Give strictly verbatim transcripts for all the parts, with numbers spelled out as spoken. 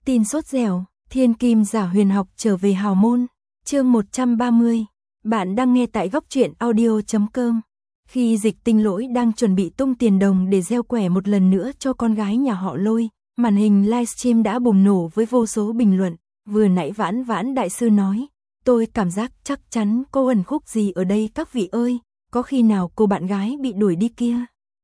Tin sốt dẻo, thiên kim giả huyền học trở về hào môn. Chương một trăm ba mươi. Bạn đang nghe tại góc truyện audio chấm com. Khi Dịch Tinh Lỗi đang chuẩn bị tung tiền đồng để gieo quẻ một lần nữa cho con gái nhà họ Lôi, màn hình livestream đã bùng nổ với vô số bình luận. Vừa nãy Vãn Vãn đại sư nói, tôi cảm giác chắc chắn cô ẩn khúc gì ở đây các vị ơi, có khi nào cô bạn gái bị đuổi đi kia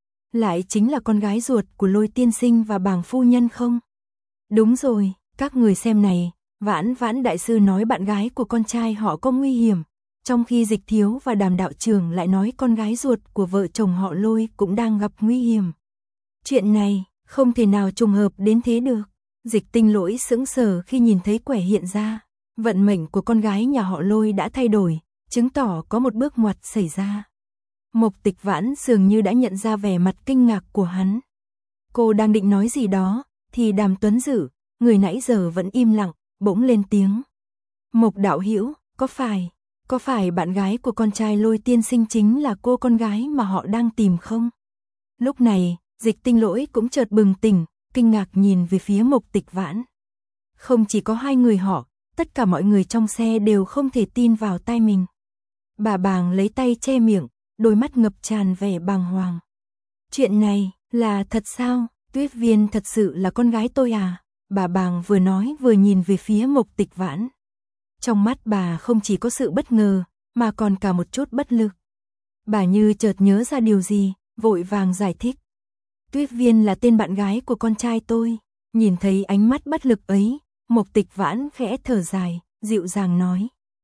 lại chính là con gái ruột của Lôi tiên sinh và bàng phu nhân không? Đúng rồi, các người xem này, Vãn Vãn đại sư nói bạn gái của con trai họ có nguy hiểm, trong khi Dịch Thiếu và Đàm đạo trưởng lại nói con gái ruột của vợ chồng họ Lôi cũng đang gặp nguy hiểm. Chuyện này không thể nào trùng hợp đến thế được. Dịch Tinh Lỗi sững sờ khi nhìn thấy quẻ hiện ra, vận mệnh của con gái nhà họ Lôi đã thay đổi, chứng tỏ có một bước ngoặt xảy ra. Mộc Tịch Vãn dường như đã nhận ra vẻ mặt kinh ngạc của hắn. Cô đang định nói gì đó, thì Đàm Tuấn Dữ, người nãy giờ vẫn im lặng, bỗng lên tiếng. Mộc đạo hữu, có phải, có phải bạn gái của con trai Lôi tiên sinh chính là cô con gái mà họ đang tìm không? Lúc này, Dịch Tinh Lỗi cũng chợt bừng tỉnh, kinh ngạc nhìn về phía Mộc Tịch Vãn. Không chỉ có hai người họ, tất cả mọi người trong xe đều không thể tin vào tai mình. Bà Bàng lấy tay che miệng, đôi mắt ngập tràn vẻ bàng hoàng. Chuyện này, là thật sao? Tuyết Viên thật sự là con gái tôi à? Bà Bàng vừa nói vừa nhìn về phía Mộc Tịch Vãn. Trong mắt bà không chỉ có sự bất ngờ, mà còn cả một chút bất lực. Bà như chợt nhớ ra điều gì, vội vàng giải thích. Tuyết Viên là tên bạn gái của con trai tôi. Nhìn thấy ánh mắt bất lực ấy, Mộc Tịch Vãn khẽ thở dài, dịu dàng nói.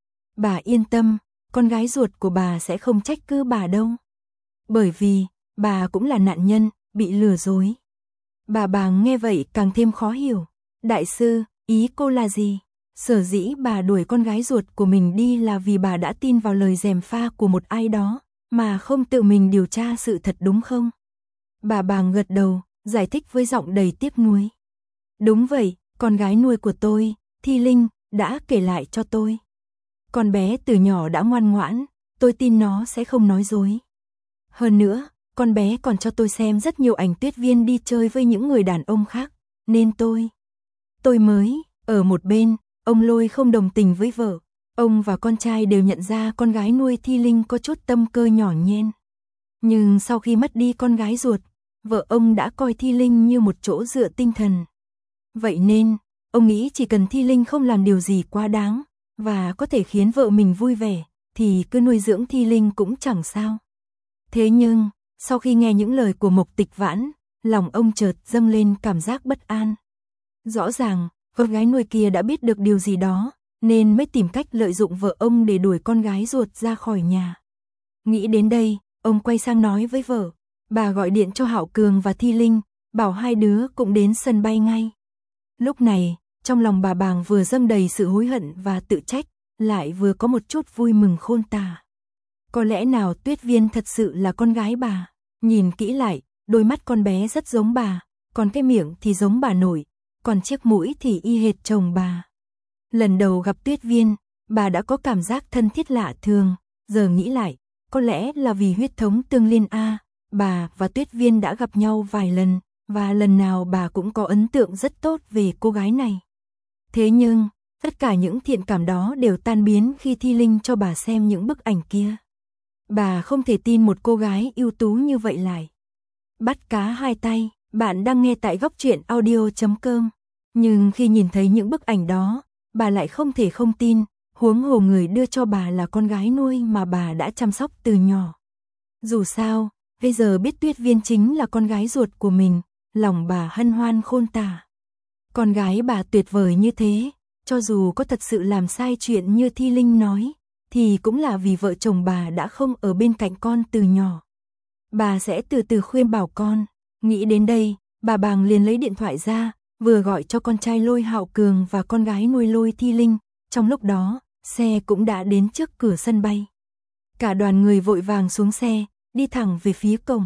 Bà yên tâm, con gái ruột của bà sẽ không trách cứ bà đâu. Bởi vì, bà cũng là nạn nhân, bị lừa dối. Bà Bàng nghe vậy càng thêm khó hiểu. Đại sư, ý cô là gì? Sở dĩ bà đuổi con gái ruột của mình đi là vì bà đã tin vào lời gièm pha của một ai đó, mà không tự mình điều tra sự thật đúng không? Bà Bàng gật đầu, giải thích với giọng đầy tiếc nuối. Đúng vậy, con gái nuôi của tôi, Thi Linh, đã kể lại cho tôi. Con bé từ nhỏ đã ngoan ngoãn, tôi tin nó sẽ không nói dối. Hơn nữa, con bé còn cho tôi xem rất nhiều ảnh Tuyết Viên đi chơi với những người đàn ông khác, nên tôi... Tôi mới, ở một bên, ông Lôi không đồng tình với vợ. Ông và con trai đều nhận ra con gái nuôi Thi Linh có chút tâm cơ nhỏ nhen. Nhưng sau khi mất đi con gái ruột, vợ ông đã coi Thi Linh như một chỗ dựa tinh thần. Vậy nên, ông nghĩ chỉ cần Thi Linh không làm điều gì quá đáng, và có thể khiến vợ mình vui vẻ, thì cứ nuôi dưỡng Thi Linh cũng chẳng sao. Thế nhưng, sau khi nghe những lời của Mộc Tịch Vãn, lòng ông chợt dâng lên cảm giác bất an. Rõ ràng, con gái nuôi kia đã biết được điều gì đó, nên mới tìm cách lợi dụng vợ ông để đuổi con gái ruột ra khỏi nhà. Nghĩ đến đây, ông quay sang nói với vợ, bà gọi điện cho Hạo Cường và Thi Linh, bảo hai đứa cũng đến sân bay ngay. Lúc này, trong lòng bà Bàng vừa dâng đầy sự hối hận và tự trách, lại vừa có một chút vui mừng khôn tả. Có lẽ nào Tuyết Viên thật sự là con gái bà? Nhìn kỹ lại, đôi mắt con bé rất giống bà, còn cái miệng thì giống bà nội, còn chiếc mũi thì y hệt chồng bà. Lần đầu gặp Tuyết Viên, bà đã có cảm giác thân thiết lạ thường, giờ nghĩ lại, có lẽ là vì huyết thống tương liên a, bà và Tuyết Viên đã gặp nhau vài lần, và lần nào bà cũng có ấn tượng rất tốt về cô gái này. Thế nhưng, tất cả những thiện cảm đó đều tan biến khi Thi Linh cho bà xem những bức ảnh kia. Bà không thể tin một cô gái ưu tú như vậy lại. Bắt cá hai tay, bạn đang nghe tại góc truyện audio chấm com. Nhưng khi nhìn thấy những bức ảnh đó, bà lại không thể không tin, huống hồ người đưa cho bà là con gái nuôi mà bà đã chăm sóc từ nhỏ. Dù sao, bây giờ biết Tuyết Viên chính là con gái ruột của mình, lòng bà hân hoan khôn tả. Con gái bà tuyệt vời như thế, cho dù có thật sự làm sai chuyện như Thi Linh nói, thì cũng là vì vợ chồng bà đã không ở bên cạnh con từ nhỏ. Bà sẽ từ từ khuyên bảo con. Nghĩ đến đây, bà Bàng liền lấy điện thoại ra, vừa gọi cho con trai Lôi Hạo Cường và con gái nuôi Lôi Thi Linh. Trong lúc đó, xe cũng đã đến trước cửa sân bay. Cả đoàn người vội vàng xuống xe, đi thẳng về phía cổng.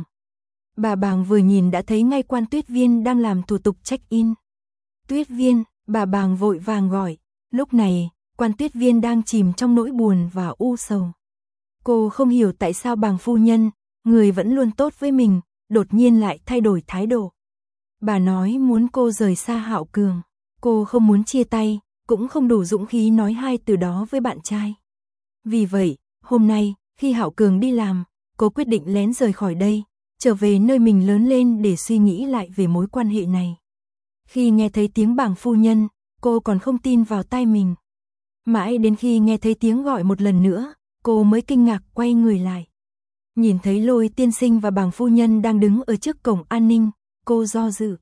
Bà Bàng vừa nhìn đã thấy ngay quan Tuyết Viên đang làm thủ tục check-in. Tuyết Viên, bà Bàng vội vàng gọi. Lúc này, quan Tuyết Viên đang chìm trong nỗi buồn và u sầu. Cô không hiểu tại sao Bàng phu nhân, người vẫn luôn tốt với mình, đột nhiên lại thay đổi thái độ. Bà nói muốn cô rời xa Hạo Cường. Cô không muốn chia tay, cũng không đủ dũng khí nói hai từ đó với bạn trai. Vì vậy, hôm nay, khi Hạo Cường đi làm, cô quyết định lén rời khỏi đây, trở về nơi mình lớn lên để suy nghĩ lại về mối quan hệ này. Khi nghe thấy tiếng bảng phu nhân, cô còn không tin vào tai mình. Mãi đến khi nghe thấy tiếng gọi một lần nữa, cô mới kinh ngạc quay người lại. Nhìn thấy Lôi tiên sinh và bảng phu nhân đang đứng ở trước cổng an ninh, cô do dự.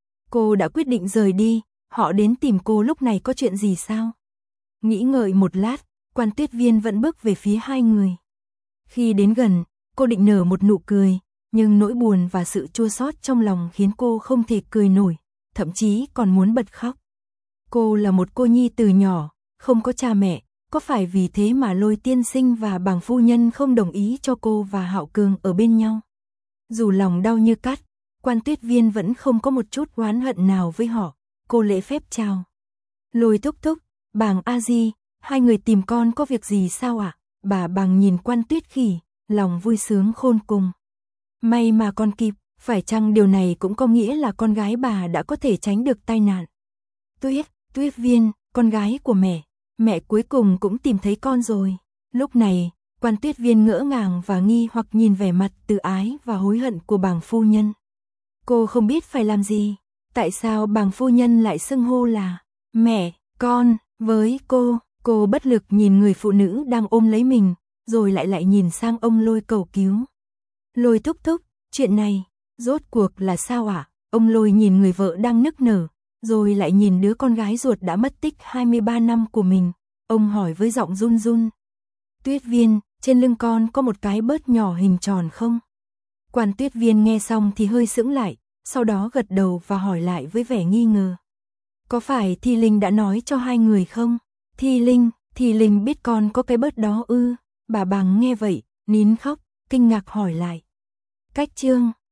Cô đã quyết định rời đi, họ đến tìm cô lúc này có chuyện gì sao? Nghĩ ngợi một lát, Quan Tuyết Viên vẫn bước về phía hai người. Khi đến gần, cô định nở một nụ cười, nhưng nỗi buồn và sự chua xót trong lòng khiến cô không thể cười nổi, thậm chí còn muốn bật khóc. Cô là một cô nhi từ nhỏ, không có cha mẹ, có phải vì thế mà Lôi tiên sinh và bảng phu nhân không đồng ý cho cô và Hạo Cường ở bên nhau? Dù lòng đau như cắt, Quan Tuyết Viên vẫn không có một chút oán hận nào với họ. Cô lễ phép chào. Lôi thúc thúc, bàng a di, hai người tìm con có việc gì sao ạ? À? Bà bàng nhìn Quan Tuyết Khỉ, lòng vui sướng khôn cùng. May mà con kịp, phải chăng điều này cũng có nghĩa là con gái bà đã có thể tránh được tai nạn? Tuyết, Tuyết Viên, con gái của mẹ, mẹ cuối cùng cũng tìm thấy con rồi. Lúc này, Quan Tuyết Viên ngỡ ngàng và nghi hoặc nhìn vẻ mặt từ ái và hối hận của bàng phu nhân. Cô không biết phải làm gì. Tại sao bàng phu nhân lại xưng hô là mẹ, con, với cô? Cô bất lực nhìn người phụ nữ đang ôm lấy mình, rồi lại lại nhìn sang ông Lôi cầu cứu. Lôi thúc thúc, chuyện này, rốt cuộc là sao ạ? À? Ông Lôi nhìn người vợ đang nức nở, rồi lại nhìn đứa con gái ruột đã mất tích hai mươi ba năm của mình. Ông hỏi với giọng run run. Tuyết Viên, trên lưng con có một cái bớt nhỏ hình tròn không? Quan Tuyết Viên nghe xong thì hơi sững lại, sau đó gật đầu và hỏi lại với vẻ nghi ngờ. Có phải Thi Linh đã nói cho hai người không? Thi Linh, Thi Linh biết con có cái bớt đó ư? Bà bàng nghe vậy, nín khóc, kinh ngạc hỏi lại. Cách chương